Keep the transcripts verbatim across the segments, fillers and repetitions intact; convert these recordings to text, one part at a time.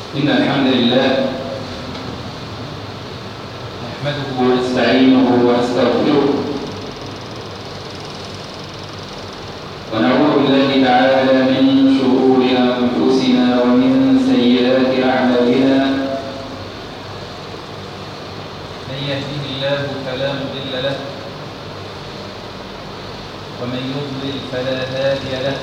إن الحمد لله نحمده ونستعينه ونستغفره ونعوذ بالله تعالى من شرور أنفسنا ومن سيئات أعمالنا. من يهده الله فلا مضل له ومن يضلل فلا هادي له،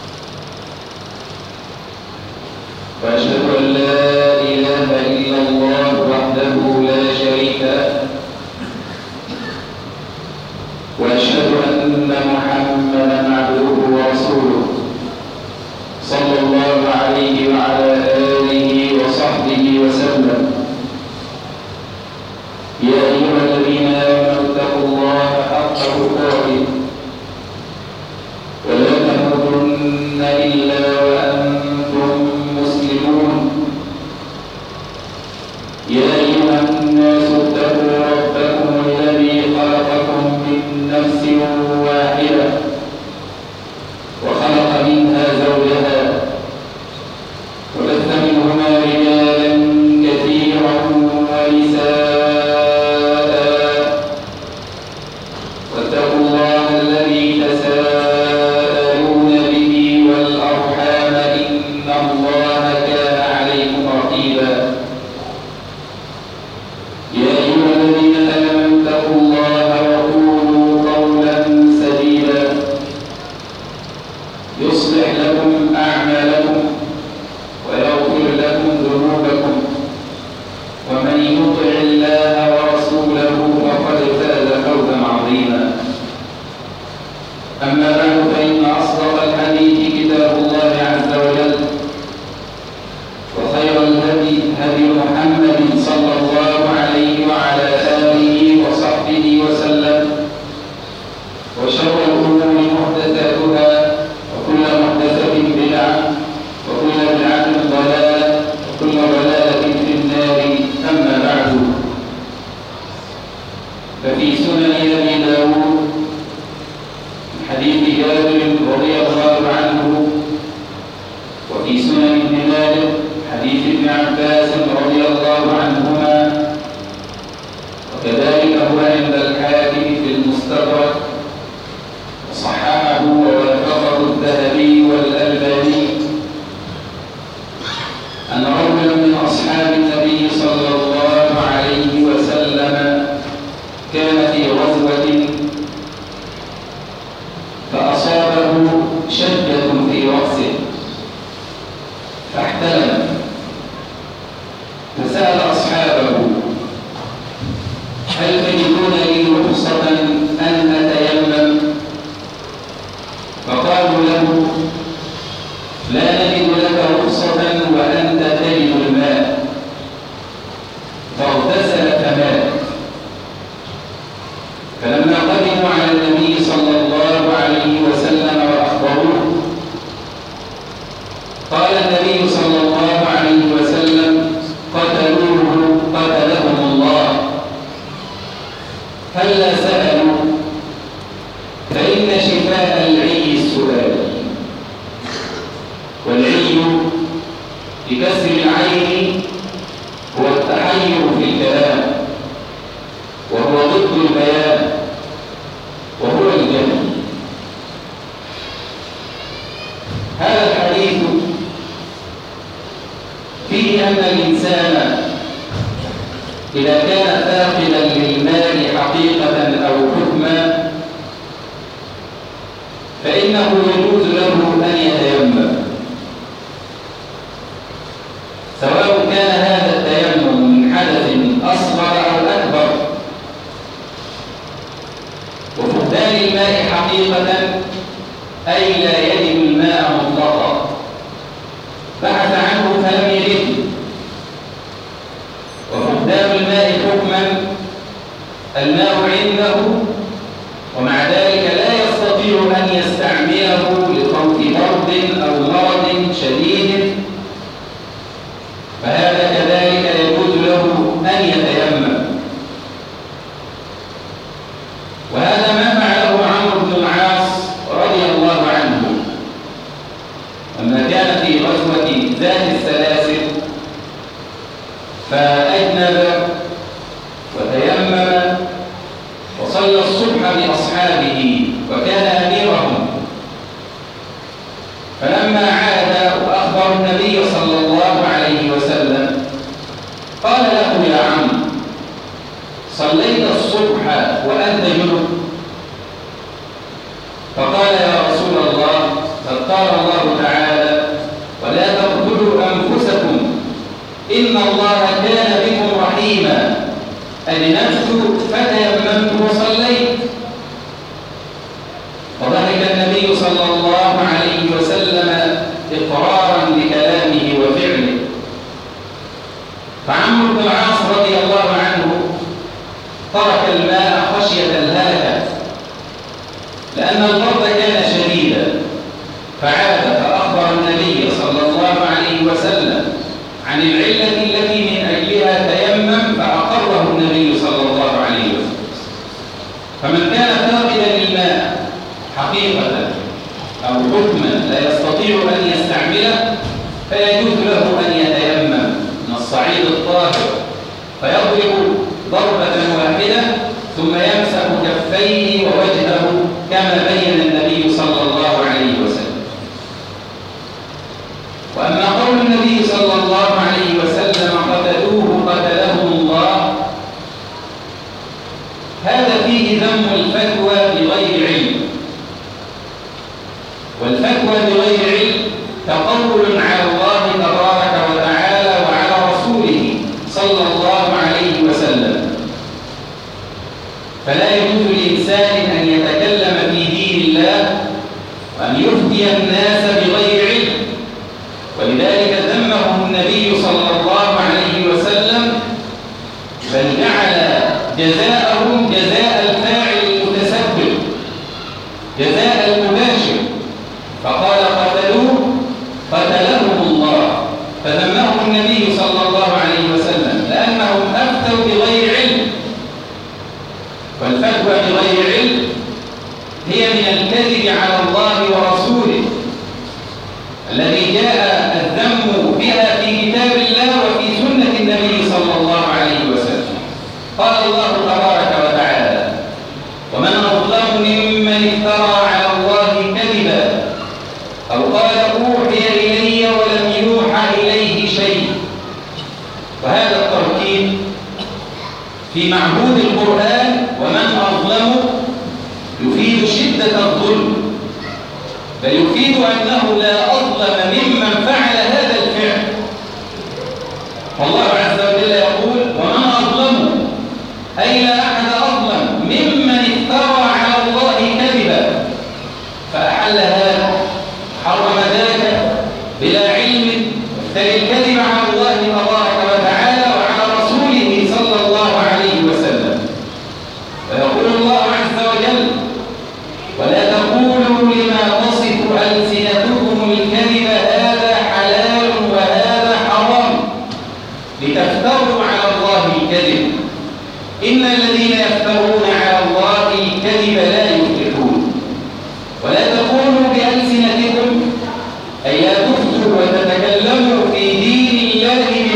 وأشهد أن لا إله إلا الله وحده لا شريك له، وأشهد أن محمدا عبده ورسوله صلى الله عليه وعلى آله وصحبه وسلم. يا أيها الذين آمنوا اتقوا الله حق تقاته ولا تموتن إلا وأنتم مسلمون. يا أيها الناس اتقوا ربكم الذي خلقكم من نفس واحدة وخلق منها زوجها وبث منهما رجالا كثيرا ونساء، واتقوا الله الذي تساءلون به والأرحام إن الله كان عليكم رقيبا. يا أيها الذين آمنوا اتقوا الله وقولوا قولا سديدا يصلح لكم أعمالكم ويغفر لكم ذنوبكم، ومن يطع الله ورسوله فقد فاز فوزا عظيما. أما بعد، فإن أصدق الحديث كتاب الله عز وجل، وخير الهدي هدي محمد صلى الله عليه وعلى آله وصحبه وسلم، وشر الأمور محدثاتها وكل محدثة بدعة وكل بدعة ضلالة وكل ضلالة في النار. أما بعد، ففي سنن أبي داود حديث جابر رضي الله عنه، وفي سنن ابن ماجه حديث ابن عباس رضي الله عنهما، وكذلك هو عند الحاكم في المستدرك، وصححه ووافقه الذهبي والألباني، أن رجلا من أصحاب النبي صلى الله عليه وسلم كان في غزوة فأصابه شدة في رأسه فاحتلم، فسأل أصحابه: هل تجدون لي رخصة أن أتيمم؟ فقالوا له: لا نجد لك رخصة وأنت تجد الماء. فاغتسل فمات. فلما قدموا على النبي صلى الله عليه وسلم وأخبروه، قال النبي صلى الله عليه وسلم: قتلوه قتلهم الله. هلا سألوا، فإن شفاء العي السؤال، والعي بكسر العين هو التحير في الكلام، وهو ضد البيان، وهو الجهل. هذا الحديث فيه أن الإنسان إذا كان فاقدا للمال حقيقة أو حكما فإنه يجوز له أن يتيمم، سواء كان هذا التيمم من حدث أصغر أو أكبر. وفقدان الماء حقيقة أي لا يجد الماء مطلقا، بحث عنه فلم يجده. وفقدان الماء حكما، الماء عنده ومع ذلك لا يستطيع أن يستعمله لخوف برد أو مرض شديد، فهذا كذلك يجوز له أن يتيمم. وهذا ما فعله عمرو بن العاص رضي الله عنه لما كان في غزوة ذات السلاسل فأجنب وتيمم وصلى الصبح بأصحابه وكان أميرهم. فلما عاد وأخبر النبي صلى الله عليه وسلم قال له: يا عم، صليت الصبح وأنت جنب؟ فقال: يا رسول الله، قد قال الله تعالى: ولا تقتلوا أنفسكم إن الله كان بكم رحيما، أذنبت فتيممت وصليت. وضحك النبي صلى الله عليه وسلم إقرارا لكلامه وفعله. فعمرو بن العاص رضي الله عنه ترك الماء خشية الهلكة لأن البرد كان شديدا، فعاد فأخبر النبي صلى الله عليه وسلم عن العلة التي من أجلها تيمم، فأقره النبي صلى الله عليه وسلم. فمن كان فاقدا للماء حقيقة أو حكما لا يستطيع أن يستعمله فيجوز له أن يتيمم من الصعيد الطاهر فيضرب ضربة واحدة ثم يمسح كفيه ووجهه كما بين النبي صلى الله عليه وسلم. وأما قول النبي صلى الله عليه وسلم: قتلوه قتلهم الله، هذا فيه ذم الفتوى بغير علم، والفتوى بغير علم تقول على الله تبارك وتعالى وعلى رسوله صلى الله عليه وسلم، فلا يجوز لإنسان أن يتكلم في دين الله وأن يفتي الناس بغير علم. ولذلك ذمهم النبي صلى الله عليه وسلم، بل جعل جزاءهم جزاء الفاعل المتسبب، جزاء المباشر، فقال: قتلوه قتلهم الله. فذمهم النبي صلى الله عليه وسلم لأنهم أفتوا بغير علم، والفتوى بغير علم هي من الكذب على الله ورسوله الذي جاء الذم بها في كتاب الله وفي سنة النبي صلى الله عليه وسلم. قال الله تبارك وتعالى: ومن أظلم ممن افترى على الله كذبا أو قال أوحي إلي ولم يوحى إليه شيء. وهذا التركيب في معهود القرآن ومن أظلم يفيد شدة الظلم، بل يفيد أنه لا أظلم ممن فعل هذا الفعل. والله عز وجل يقول: ومن أظلم، أي لا أحد أظلم ممن افترى على الله كذبا، فأحل هذا حرم ذاك بلا علم، يفتري الكذب على الله تبارك وتعالى وعلى رسوله صلى الله عليه وسلم. فيقول الله عز وجل: ولا تقولوا لما تصف ألسنتكم الكذب هذا حلال وهذا حرام لتفتروا على الله الكذب، إن الذين يفترون على الله الكذب لا يفلحون. ولا تقولوا بألسنتكم، أي لا تفتوا وتتكلموا في دين الله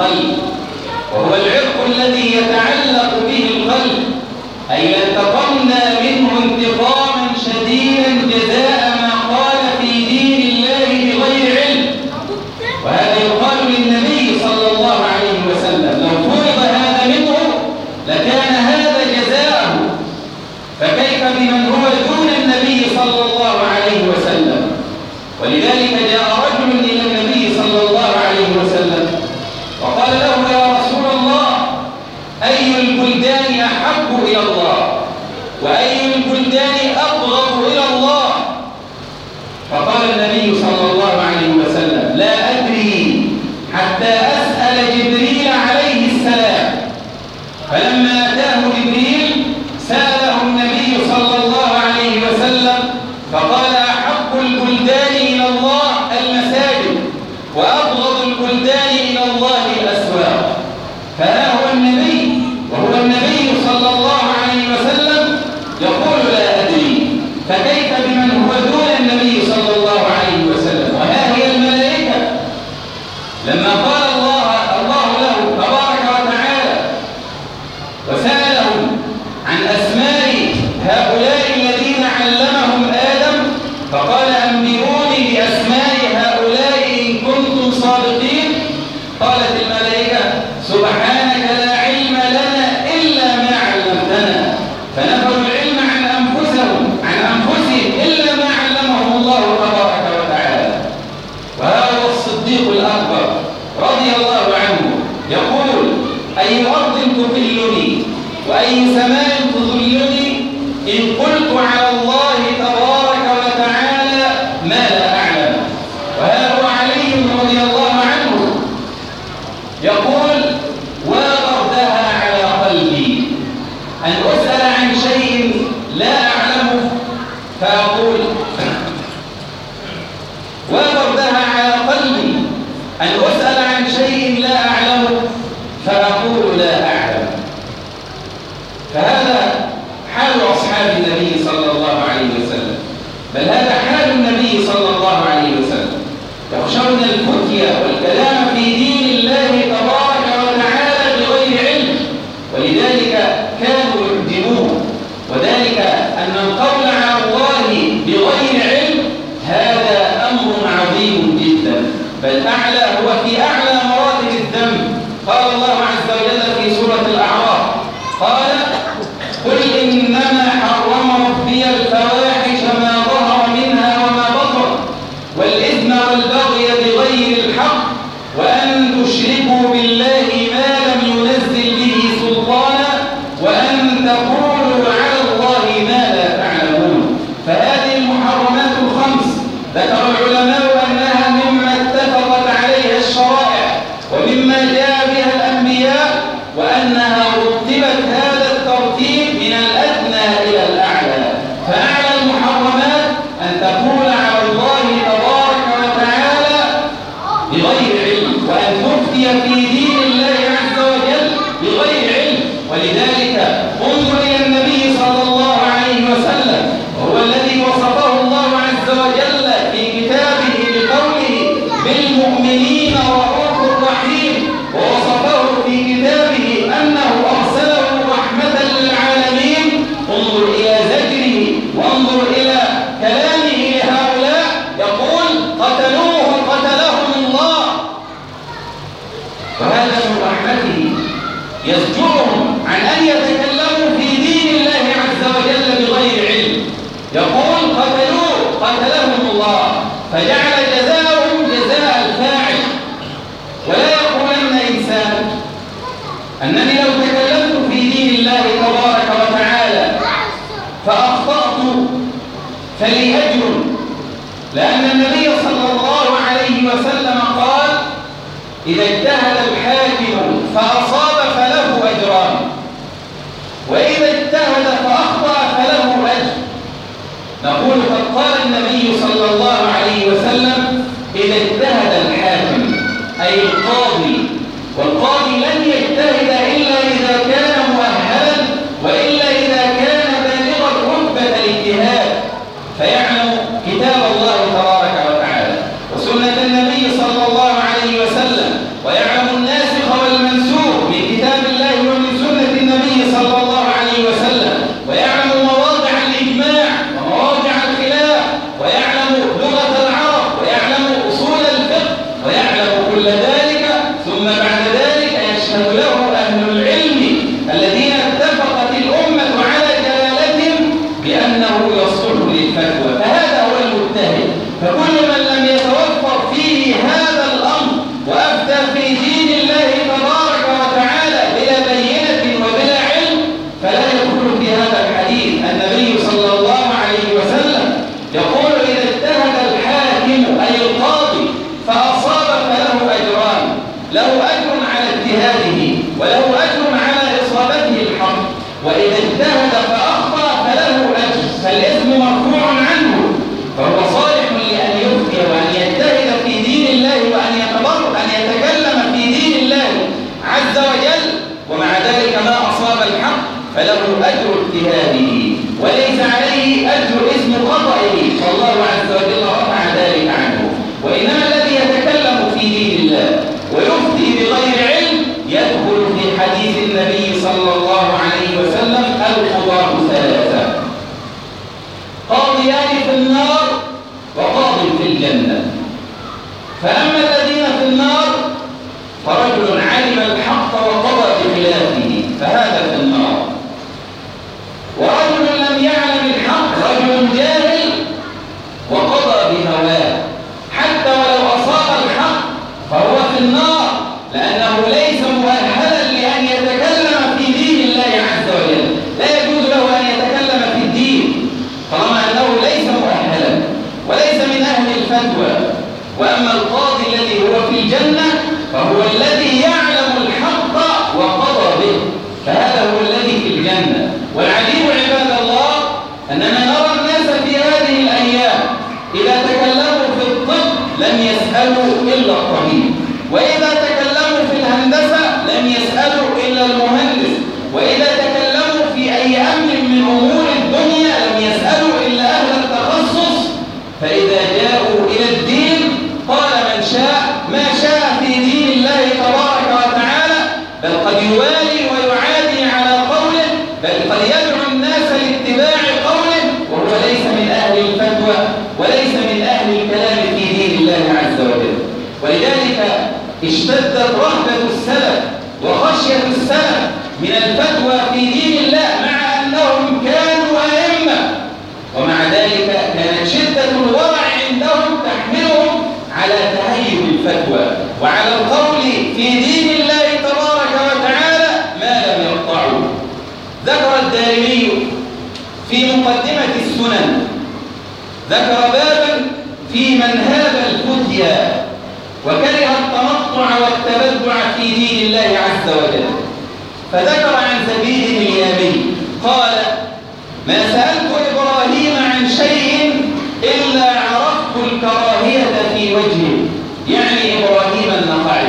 القلب، وهو العرق الذي يتعلق به القلب، أي لانتقمنا منه انتقاما شديدا جزاء ما قال في دين الله بغير علم. وهذا يقال للنبي صلى الله عليه وسلم، لو فرض هذا منه لكان هذا جزاءه، فكيف بمن هو دون النبي صلى الله عليه وسلم؟ ولذلك جاء رجل إلى النبي صلى الله عليه وسلم وقال له: يا رسول الله، أي البلدان أحب إلى الله وأي البلدان أبغض إلى الله؟ فقال النبي صلى الله عليه وسلم: لا أدري حتى أسأل جبريل عليه السلام. فلما أتاه جبريل سأله النبي صلى الله عليه وسلم فقال: أحب البلدان إلى الله المساجد، وأبغض البلدان إلى الله الأسواق. فها هو النبي وهو النبي صلى الله عليه وسلم يقول: لا أدري، فكيف بمن هو دون النبي صلى الله عليه وسلم؟ وها هي الملائكة لما قال الله الله له تبارك وتعالى وسألهم عن أسماء هؤلاء الذين علمهم آدم، فقال: أنبئوني بأسماء هؤلاء إن كنتم صادقين. قالت الملائكة: سبحانك لا علم لنا إلا ما علمتنا. فنفوا العلم عن أنفسهم عن أنفسهم إلا ما علمهم الله تبارك وتعالى. وهذا الصديق الأكبر رضي الله عنه يقول: أي أرض تظلني وأي سماء تظلني إن قلت على الله تبارك وتعالى ما لا أعلم. وها هو علي رضي الله عنه يقول: وبردها على قلبي أن أسأل عن شيء لا أعلمه فأقول وبردها على قلبي أن أسأل عن شيء لا أعلمه فأقول لا أعلم. فهذا حال أصحاب النبي صلى الله عليه وسلم، بل هذا حال النبي صلى الله عليه وسلم، يخشون الفتيا والكلام في دين الله تبارك وتعالى بغير علم، ولذلك كانوا يعجبون. وذلك أن القول على الله بغير علم هذا أمر عظيم جدا، بل أعلى هو في أعلى مراتب الذنب. قال الله عز وجل في سورة الأعراف: قال: قل إنما حرم ربي الفواحش ما ظهر منها وما بطن والإثم والبغي بغير الحق وأن تشركوا بالله ما لم ينزل به سلطانا وأن تقولوا على الله ما لا تعلمون. فهذه المحرمات الخمس ذكر العلماء أنها مما اتفقت عليها الشرائع ومما جاء بها الأنبياء، وأنها رتبت هذا الترتيب من الأدنى إلى الأعلى. فأعلى المحرمات أن تقول على الله تبارك وتعالى بغير علم، وأن تفتي في دين الله عز وجل بغير علم. ولذلك انظر إلى النبي صلى الله عليه وسلم، وهو الذي وصفه الله عز وجل في كتابه بقوله: بالمؤمنين رؤوف رحيم، ووصفه في كتابه أنه أرسله رحمة للعالمين. انظر إلى زجره وانظر إلى كلامه لهؤلاء، يقول: قتلوه قتلهم الله. وهذا من رحمته يزجرهم عن أن يتكلموا في دين الله عز وجل بغير علم. يقول: قتلوه قتلهم الله، فجعل جزاءهم جزاء الفاعل. ولا يقولن إنسان أنني لو تكلمت في دين الله تبارك وتعالى فأخطأت فلي أجر، لأن النبي صلى الله عليه وسلم قال: إذا اجتهد الحاكم فأصاب فله أجران، وإذا اجتهد فأخطأ فله أجر. نقول: قد قال النبي صلى الله عليه وسلم: إذا اجتهد الحاكم أي القاضي، والقاضي لن يجتهد إلا إذا يشهد له أهل العلم الذين اتفقت الأمة على جلالتهم بأنه يصلح للفتوى، فهذا هو المجتهد. فكل من لم يتوفر فيه هذا الأمر وأفتى في دين الله تبارك وتعالى بلا بينة وبلا علم فلا يدخل في هذا الحديث. النبي صلى الله عليه وسلم يقول: إذا اجتهد الحاكم أي القاضي فأصاب فله أجران، له أجر على اجتهاده وله أجر على إصابته الحق، وإذا اجتهد فأخطأ فله أجر، فالإثم مرفوع عنه، فهو صالح لأن يفتي وأن يجتهد في دين الله وأن يتبرع أن يتكلم في دين الله عز وجل، ومع ذلك ما أصاب الحق فله أجر اجتهاده وليس عليه أجر إثم خطئه، فالله عز وجل رفع ذلك عنه. وإنما الذي يتكلم في دين الله ويفتي بغير علم يدخل في حديث النبي صلى الله عليه وسلم: القضاة ثلاثة، قاضيان في النار وقاض في الجنة. فأما الذين في النار فرجل علم الحق وقضى بخلافه فهذا في النار، ورجل لم يعلم الحق، رجل جاهل وقضى بهواه، حتى ولو أصاب الحق فهو في النار، لأنه ليس مؤهلا لأن يتكلم في دين الله عز وجل، لا يجوز له أن يتكلم في الدين طالما أنه ليس مؤهلا وليس من أهل الفتوى. وأما القاضي الذي هو في الجنة فهو الذي يعلم الحق وقضى به، فهذا هو الذي في الجنة. والعجيب عباد الله أننا نرى الناس في هذه الأيام إذا تكلموا في الطب لم يسألوا إلا الطبيب، وإذا تكلموا في الهندسة لم يسألوا إلا المهندس، وإذا تكلموا في أي أمر من أمور الدنيا لم يسألوا إلا أهل التخصص. فإذا جاءوا إلى الدين قال من شاء ما شاء في دين الله تبارك وتعالى، بل قد يوالي ويعادي على قوله، بل قد يدعو الناس لاتباع قوله وهو ليس من أهل الفتوى وليس من أهل الكلام في دين الله عز وجل. ولذلك اشتدت رهبة السلف وخشية السلف من الفتوى في دين الله، مع أنهم كانوا أئمة، ومع ذلك كانت شدة الورع عندهم تحملهم على تهيب الفتوى وعلى القول في دين الله تبارك وتعالى ما لم يقطعوا. ذكر الدارمي في مقدمة السنن، ذكر بابا في من هاب الفتيا وكره التنطع والتبدع في دين الله عز وجل، فذكر عن زبيد اليامي قال: ما سألت إبراهيم عن شيء إلا عرفت الكراهية في وجهه، يعني إبراهيم النخعي،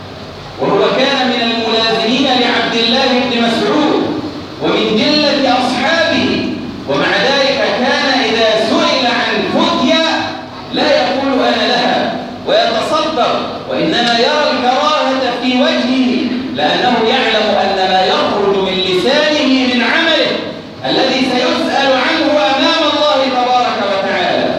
وهو كان من الملازمين لعبد الله بن مسعود ومن جلة أصحابه، ومع ذلك كان إذا سئل عن فتيا لا يقول أنا لها ويتصدر، وإنما يرى الكراهة في وجهه، لأنه يعلم أن ما يخرج من لسانه من عمله الذي سيسأل عنه أمام الله تبارك وتعالى.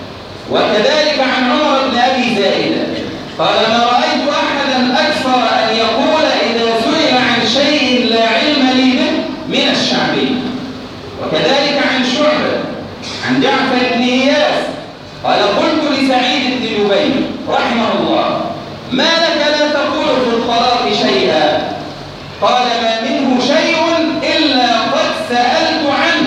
وكذلك عن عمر بن أبي زائدة قال: ما رأيت أحدا أكثر أن يقول إذا سئل عن شيء لا علم لي به من الشعبي. وكذلك عن شعبة عن جعفر بن إياس قال: قلت لسعيد بن جبير رحمه الله: ما لك لا تقول في الطلاق شيئا؟ قال: ما منه شيء إلا قد سألت عنه،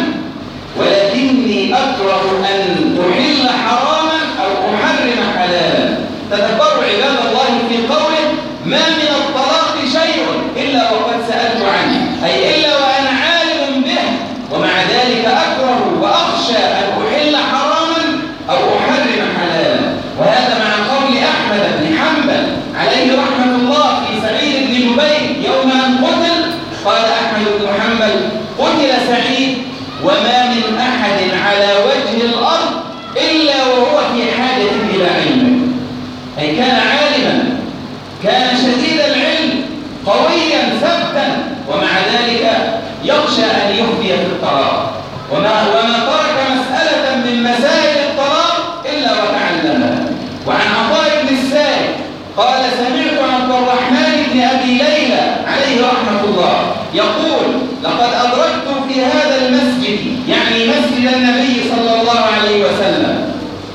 ولكني أكره أن أحل حراما أو أحرم حلالا. تدبروا عباد الله في قوله: ما من الطلاق شيء إلا وقد سألت عنه، أي إلا وأنا عالم به، ومع ذلك أكره وأخشى أن أحل حراما أو أحرم حلالا. وهذا مع قول أحمد بن حنبل عليه رحمة الله في سعيد بن جبير يوم أن قتل، قال أحمد بن حنبل: قتل سعيد وما من أحد على وجه الأرض إلا وهو في حاجة إلى علمه، أي كان عالما، كان شديد العلم، قويا ثبتا، ومع ذلك يخشى أن يفدي في الطلاق، وما, وما ترك مسألة من مسائل الطلاق إلا وتعلمها. وعن عطاء بن السائب قال: سمعت عبد الرحمن بن أبي ليلى عليه رحمة الله يقول: لقد أدركت في هذا المسجد، يعني مسجد النبي صلى الله عليه وسلم،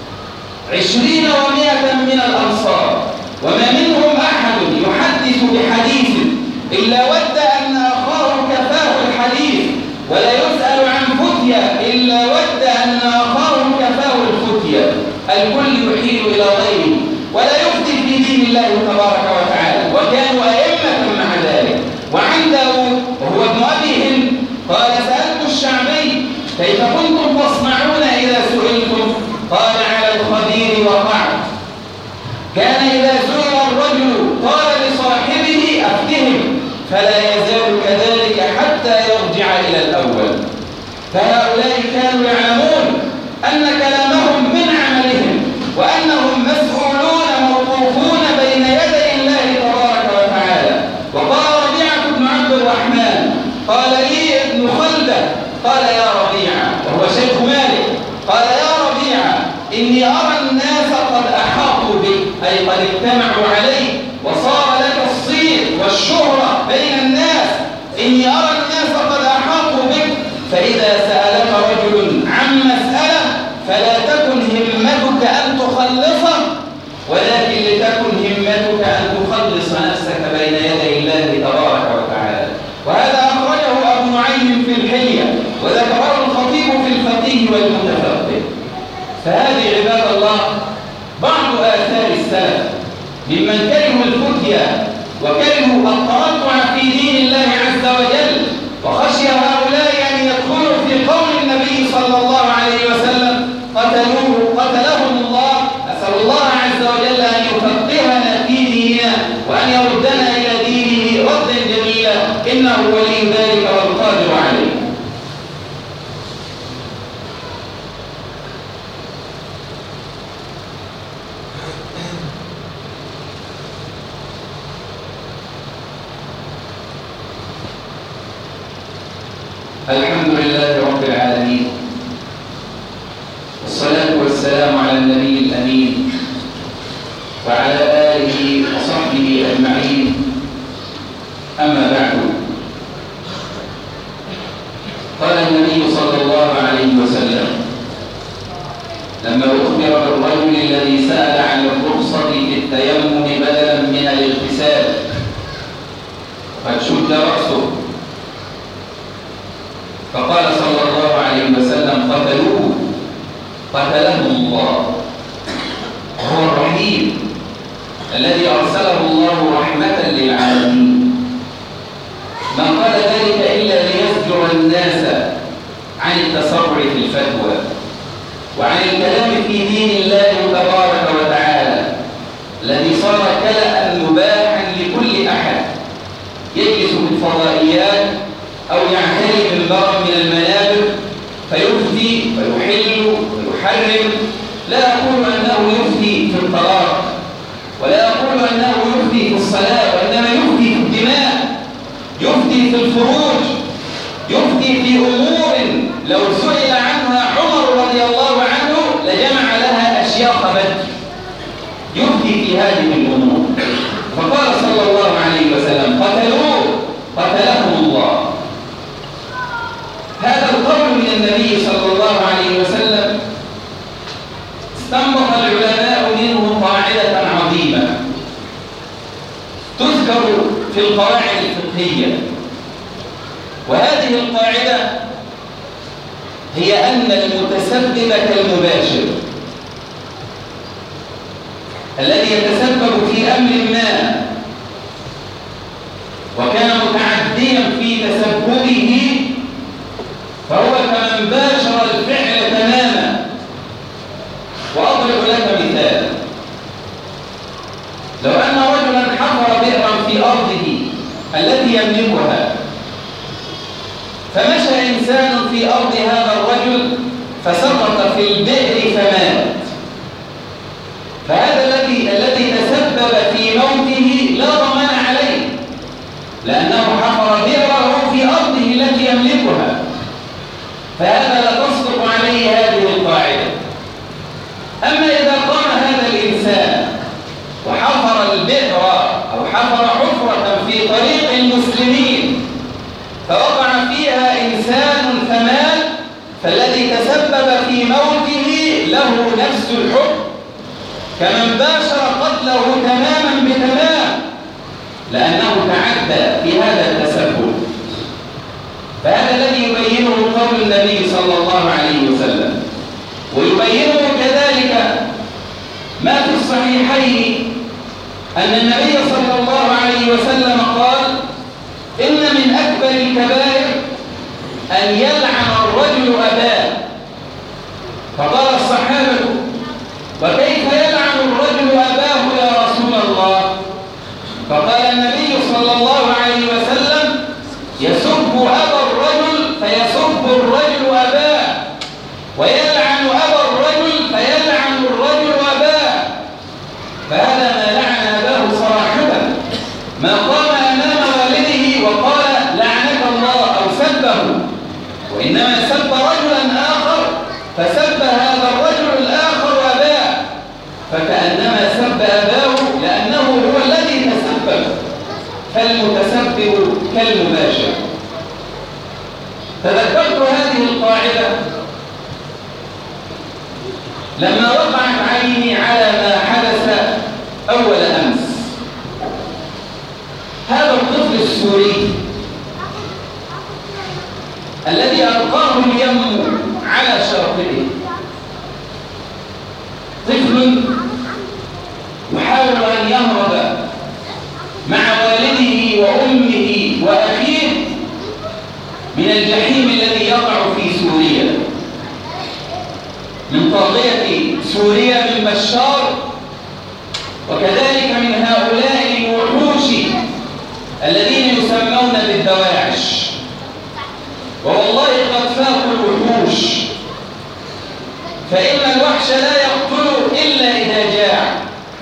عشرين ومائة من الأنصار، وما منهم أحد يحدث بحديث إلا ود أن أخاه كفاه الحديث، ولا يسأل عن فتية إلا ود أن أخاه كفاه الفتية. الكل يحيل إلى غيره ولا يفتي في دين الله تبارك وتعالى، وكانوا أئمة مع ذلك. وعن داود وهو ابن أبي هند قال: سألت الشعبي: كيف كنتم تصنعون إذا سئلتم؟ قال: على الخدير وقعت. كان إذا سئل الرجل قال لصاحبه: أفتهم، فلا يزال كذلك حتى يرجع إلى الأول. فهؤلاء كانوا يعلمون أن كلامهم من عملهم، وأنهم مسؤولون موقوفون بين يدي الله تبارك وتعالى. وقال ربيعة بن عبد الرحمن: قال لي ابن خلدة، قال: يا ربيعة، وهو شيخ مالك، قال: يا ربيعة، إني أرى الناس قد أحاطوا بك، أي قد اجتمعوا عليك وصار لك الصيت والشهرة بين الناس. إني أرى الناس قد أحاطوا بك، فإذا سألك رجل عن مسألة فلا تكن همتك أن تخلصه، ولكن لتكن همتك أن تخلص نفسك بين يدي الله تبارك وتعالى. وهذا أخرجه أبو نعيم في الحلية، وذكره الخطيب في الفقيه والمتفقه. فهذه عباد الله بعض آثار السلف ممن كرهوا الفتيا وكرهوا الترطع في دين الله عز وجل، وخشي هؤلاء أن يدخلوا في قول النبي صلى الله عليه وسلم: قتلوه قتلهم الله. أسأل الله عز وجل أن يفقهنا في ديننا وأن يردنا إلى دينه ردا جميلا، إنه ولي ذلك والقادر عليه. الحمد لله رب العالمين، والصلاة والسلام على النبي الأمين وعلى آله وصحبه أجمعين. أما بعد، قال النبي صلى الله عليه وسلم لما أخبر بالرجل الذي سأل عن الرخصة في التيمم بدلا من الاغتسال قد شد رأسه، فقال صلى الله عليه وسلم: قتلوه قتلهم الله. وهو الرحيم الذي أرسله الله رحمة للعالمين. ما قال ذلك إلا ليزجر الناس عن التسرع في الفتوى وعن الكلام في دين الله تبارك وتعالى، الذي صار كلأ مباحا لكل أحد يجلس في الفضائيات أو يعتني منبرا من المنابر فيفتي ويحل ويحرم. لا أقول أنه يفتي في الطلاق، ولا أقول أنه يفتي في الصلاة، وإنما يفتي في الدماء، يفتي في الفروج، يفتي في أمور لو سئل عنها عمر رضي الله عنه لجمع لها أشياخ بدر. يفتي في هذه الأمور. فقال صلى الله عليه وسلم: قتلوه قتلهم الله. هذا القول من النبي صلى الله عليه وسلم استنبط العلماء منه قاعدة عظيمة تذكر في القواعد الفقهية، وهذه القاعدة هي أن المتسبب كالمباشر، الذي يتسبب في أمر ما وكان متعديا في تسببه فهو كمن باشر الفعل تماما. وأضرب لك مثال: لو أن رجلا حفر بئرا في أرضه التي يملكها، فمشى إنسان في أرض هذا الرجل فسقط في البئر فمات، فهذا الذي الذي تسبب في موته لا ضمان عليه، لأنه حفر بئره في أرضه التي يملكها، فهذا لا تصدق عليه هذه القاعدة. أما إذا قام هذا الإنسان وحفر البئر أو حفر حفرة في طريق المسلمين الذي تسبب في موته له نفس الحكم كمن باشر قتله تماما بتمام، لأنه تعدى في هذا التسبب. فهذا الذي يبينه قول النبي صلى الله عليه وسلم، ويبينه كذلك ما في الصحيحين أن النبي صلى الله عليه وسلم قال: إن من أكبر الكبائر أن يلعن الرجل أباه. فقال الصحابة: وكيف يلعن الرجل أباه يا رسول الله؟ فقال النبي صلى الله عليه وسلم: يسب أبا الرجل فيسب الرجل أباه، ويلعن أبا الرجل فيلعن الرجل أباه. فهذا ما لعن أباه صراحة، ما قام أمام والده وقال لعنك الله أو سبه، وإنما سب رجلا آخر فسب هذا الرجل الآخر أباه، فكأنما سب أباه لأنه هو الذي تسبب، فالمتسبب كالمباشر. تذكرت هذه القاعدة لما وقعت عيني على ما حدث أول أمس. هذا الطفل السوري الذي ألقاه اليم على شاطئه، طفل يحاول أن يهرب مع والده وأمه وأخيه من الجحيم الذي يقع في سوريا، من طاغية سوريا من بشار، وكذلك من هؤلاء الوحوش الذين يسمون بالدواعش. والله قد فاقوا الوحوش، فإن الوحش لا يقتل إلا إذا جاع،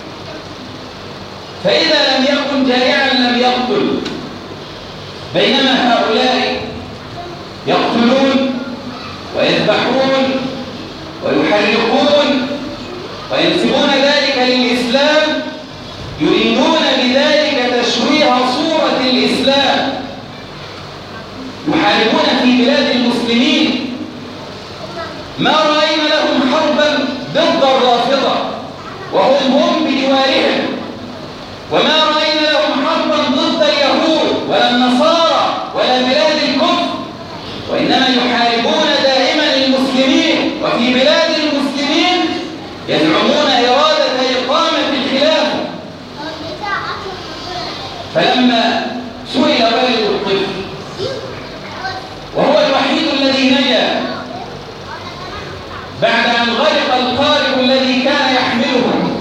فإذا لم يكن جائعا لم يقتل، بينما هؤلاء يقتلون ويذبحون ويحرقون وينسبون ذلك للإسلام، يريدون بذلك تشويه صورة الإسلام، يحاربون في بلاد المسلمين. ما رأينا لهم حربا ضد الرافضة وهم هم بجوارهم، وما رأينا لهم حربا ضد اليهود ولا النصارى ولا بلاد الكفر، وإنما يحاربون دائما المسلمين، وفي بلاد المسلمين يزعمون إرادة إقامة الخلافة. فلما سئل والد الطفل وهو الوحيد الذي نجا بعد أن غرق القارب الذي كان يحمله،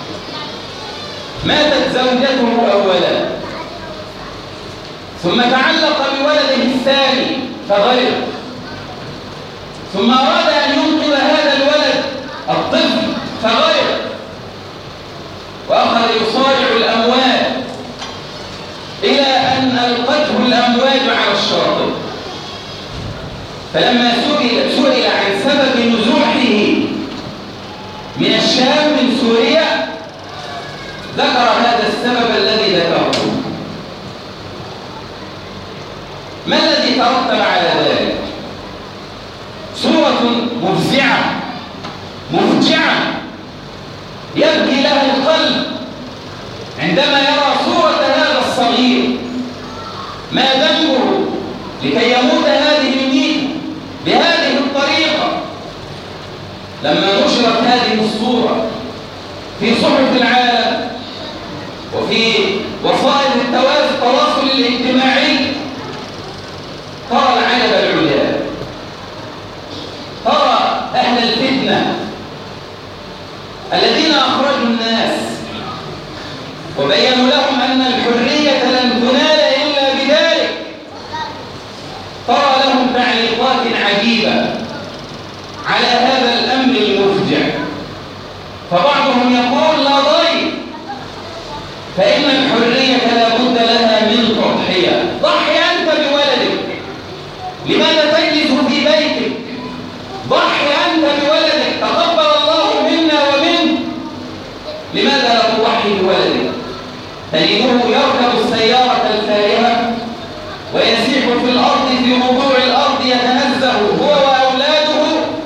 ماتت زوجته أولا، ثم تعلق بولده الثاني فغرق، ثم أراد أن ينقذ هذا الولد الطفل فغرق، وأخذ يصارع الأمواج إلى أن ألقته الأمواج على الشاطئ. فلما سئل, سئل عن سبب نزوحه من الشام من سوريا ذكر هذا السبب الذي ذكرته. ما الذي ترتب على ذلك؟ صورة مفزعة مفجعة يبكي له القلب عندما يرى صورة هذا الصغير. ما ذنبه لكي يموت هذه الميتة بهذه الطريقة؟ لما نشرت هذه الصورة في صحف العالم وفي وسائل التواصل الاجتماعي ترى العجب العجاب، ترى أهل الفتنة الذين أخرجوا الناس وبينوا لهم أن الحرية لن تنال إلا بذلك، ترى لهم تعليقات عجيبة على هذا الأمر المفجع. فبعضهم يقول لا ضير، فإن الحرية لا بد لها من تضحية. ضحي أنت بولدك، لماذا تجلس في بيتك؟ ضحي أنت بولدك، تقبل الله منا ومنك. لماذا لا تضحي بولدك؟ تجده يركب السيارة الفارهة ويسيح في الأرض في موضوع الأرض يتنزه هو وأولاده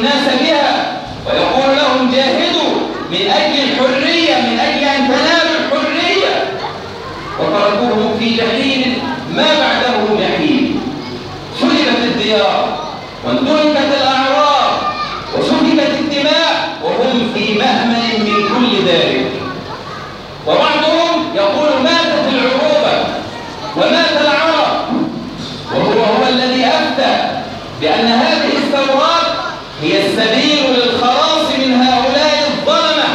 الناس بها ويقول لهم جاهدوا من أجل الحرية، من أجل أن تنالوا الحرية، وتركوهم في جحيم ما بعده جحيم. سلبت الديار وانتهكت الأعراض وسفكت الدماء وهم في مهمل من كل ذلك. وبعضهم يقول ماتت العروبة ومات العرب، وهو هو الذي أفتى بأن هذه الثورات هي السبيل للخلاص من هؤلاء الظلمة.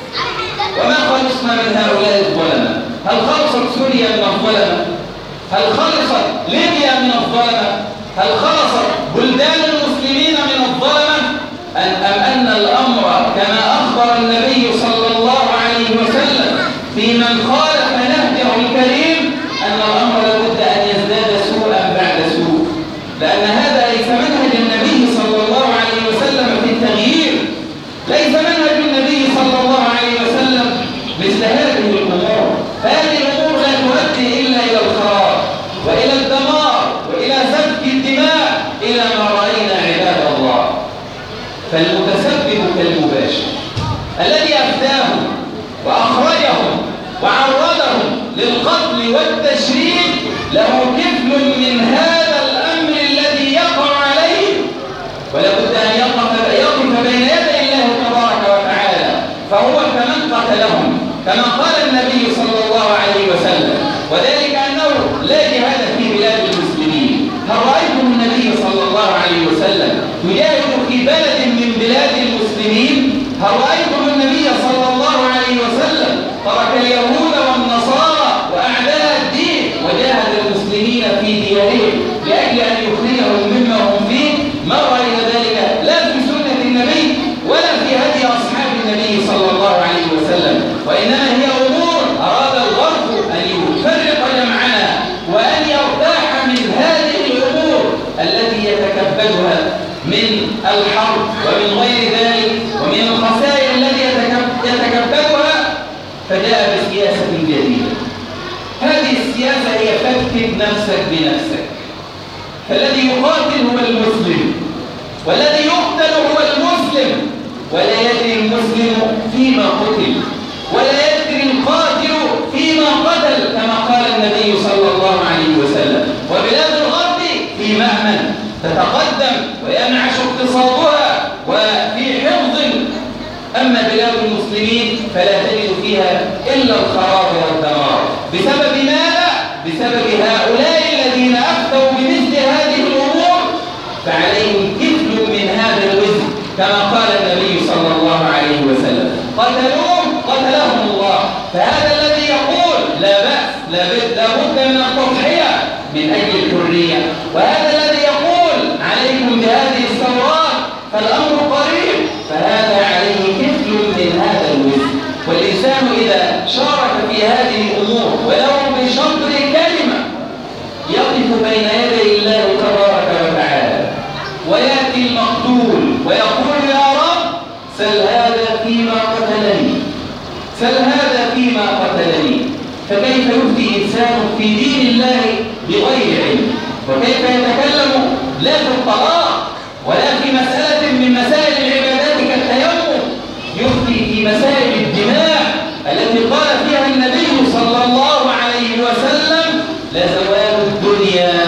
وما خلصنا من هؤلاء الظلمة؟ هل خلصت سوريا من الظلمة؟ هل خلصت ليبيا من الظلمة؟ هل خلصت بلدان المسلمين من الظلمة؟ أم أن الأمر كما أخبر النبي صلى الله عليه وسلم في من خالف نهجه الكريم أن الأمر لابد أن يزداد سوءا بعد سوء، لأن هذا ليس منهج النبي صلى الله عليه وسلم في التغيير، ليس منهج النبي صلى الله عليه وسلم مثل هذه الأمور. هذه الأمور لا تؤدي إلا إلى الخراب وإلى الدمار وإلى سفك الدماء إلى ما رأينا عباد الله. فالمتسبب كالمباشر الذي أفتاهم وأخرجهم وعرضهم للقتل والتشريد له كفل من هذا الأمر الذي يقع عليه، ولابد أن يقف يقف بين يدي الله تبارك وتعالى، فهو كمن قتلهم كما قال النبي صلى الله عليه وسلم، وذلك أنه لا جهاد في بلاد المسلمين. هل رأيتم النبي صلى الله عليه وسلم يجاهد في بلد من بلاد المسلمين؟ هل رأيتم النبي صلى الله عليه وسلم ترك اليهود والنصارى وأعداء الدين وجاهد المسلمين في ديارهم لأجل أن يخرجهم مما هم فيه؟ ما رأينا ذلك لا في سنة النبي ولا في هدي أصحاب النبي صلى الله عليه وسلم، وإنما هي أمور أراد الغرب أن يفرق جمعنا وأن يرتاح من هذه الأمور التي يتكبدها من الحرب ومن غير ذلك ومن الخسائر التي يتكبدها، فجاء بسياسة جديدة. هذه السياسة هي فكك نفسك بنفسك، فالذي يقاتل هو المسلم والذي يقتل هو المسلم، ولا يدري المسلم فيما قتل ولا يدري القاتل فيما قتل كما قال النبي صلى الله عليه وسلم. وبلاد الغرب في مهمل تتقدم وينعش اقتصادها وفي حفظ، أما بلاد المسلمين فلا تجد فيها إلا الخراب والدمار. بسبب ماذا؟ بسبب هؤلاء الذين أفتوا بمثل هذه الأمور، فعليهم كفل من هذا الوزن كما قال النبي صلى الله عليه وسلم: قتلوهم قتلهم الله. فهذا الذي يقول لا بأس لا بد من التضحية من أجل الحرية، وهذا الذي يقول عليكم بهذه الثورات فالأمر قريب، فهذا عليه كفل من هذا الوزن. والإنسان إذا شارك في هذه الأمور ولو بشطر كلمة يقف بين يدي الله تبارك وتعالى ويأتي المقتول ويقول: يا رب سل هذا فيما قتلني، سل هذا فيما قتلني. فكيف يفتي إنسان في دين الله بغير علم؟ وكيف يتكلم لا في الطلاق ولا في مسألة من مسائل العبادات كالتيمم، يفتي في مسائل الدماء التي قال فيها النبي صلى الله عليه وسلم: لزوال الدنيا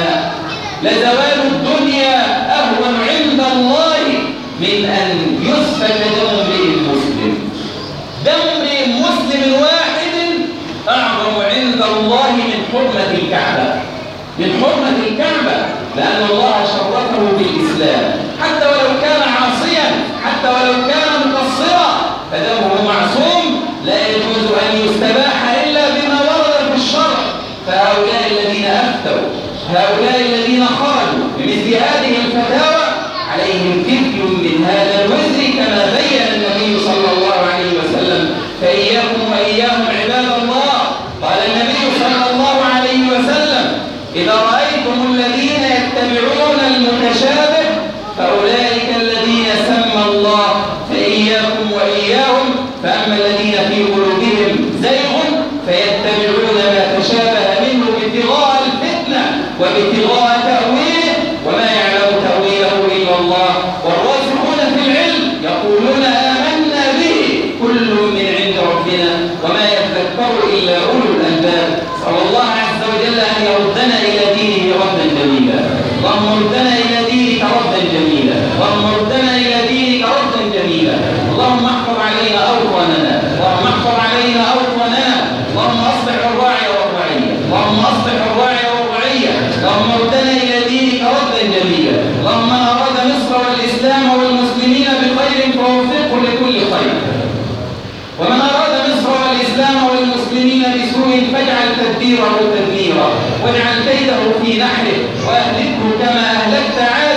لزوال الدنيا أهون عند الله من أن يسفك دم امرئ مسلم. دم امرئ مسلم واحد أعظم عند الله من حرمة الكعبة، من حرمة الكعبة، لأن الله شرفه بالإسلام. حتى ولو كان عاصيا، حتى ولو كان مقصرا، فدمه معصوم لا يجوز أن يستباح إلا بما ورد في الشرع. فهؤلاء الذين أفتوا، هؤلاء الذين خرجوا بمثل هذه الفتاوى عليهم كفل من هذا الوزر كما بين النبي صلى الله عليه وسلم. فإياكم وإياهم عباد الله، قال النبي صلى الله عليه وسلم: إذا رأيتم الذين يتبعون المتشابه فأولئك الذين سمى الله، فإياكم وإياهم. فأما الذين في قلوبهم زيغ فيتبعون ما تشابه منه ابتغاء الفتنة وابتغاء تأويله، وما يعلم تأويله إلا الله، والراسخون في العلم أولو الألباب. صلى الله عز وجل أن يردنا إلى دينه ردا جميلا. اللهم ردنا إلى دينك ردا جميلا. اللهم ردنا إلى دينك ردا جميلا. اللهم احفظ علينا أوطاننا. اللهم احفظ علينا أوطاننا. اللهم أصلح الراعي والرعية. اللهم أصلح الراعي والرعية. اللهم ردنا إلى دينك ردا جميلا. اللهم من أراد مصر والإسلام والمسلمين بخير فوفقه لكل خير، ومن أراد مصر والإسلام والمسلمين بسوء فاجعل تدبيره تدميرا، واجعل كيده في نحره، وأهلكه كما أهلكت عاد